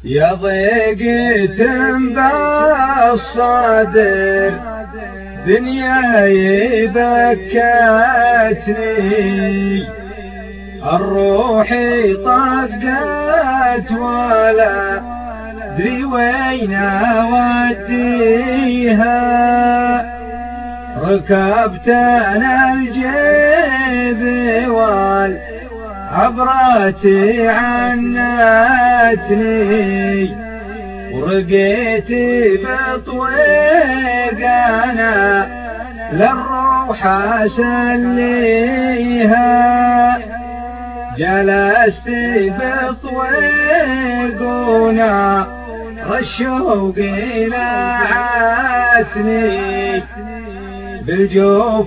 يا ضيقة بالصدر دنياي بكتني، الروح طقت ولا ادري وين اوديها. ركبت انا الجيب والعبرات عنتني، ورقيت بطويق انا للروح اسليها. جلست بطويقنا الشوق لعتني، بالجوف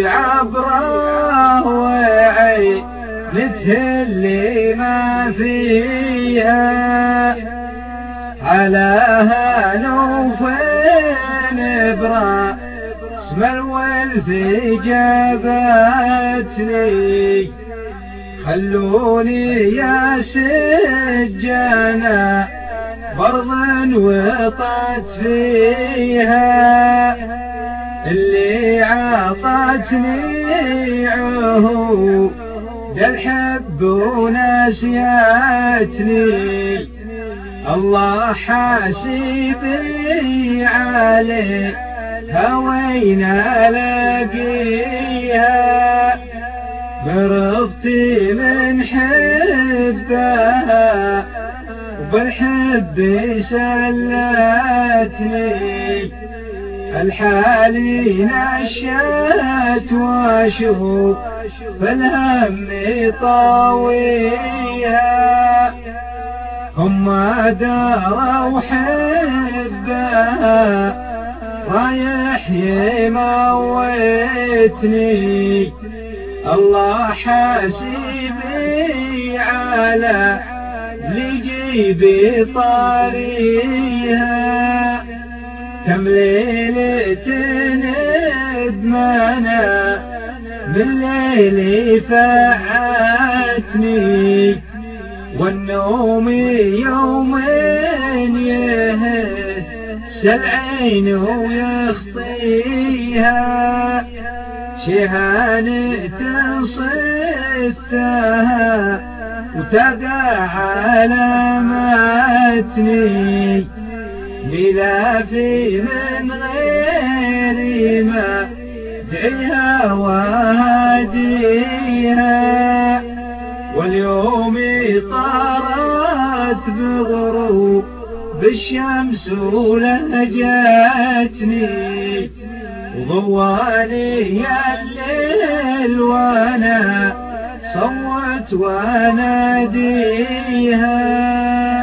عبره وعين نتهلي ما فيها. على هانوف نبرا اسم الولد جابتني، خلوني يا سجانا برضا وطت فيها. اللي عطتني عهود الحب ونسيتني، الله حاسبي عليه هوين الاقيها. برضتي من حبها وبالحب سلتني، الحالي نشأت واشوف فالهم طاويها. هم داروا حبها رايح يموتني، الله حاسبي على لجيبي طاريها. كم ليلة ندمنا من ليلي فاتني، والنوم يومين يهس العين ويخطيها. شهانة صدتها وتقع على متني، ملافي من غير ما دعيها وهديها. واليوم طارت بغروب بالشمس ولهجتني، وضوالي الليل وانا صوت واناديها.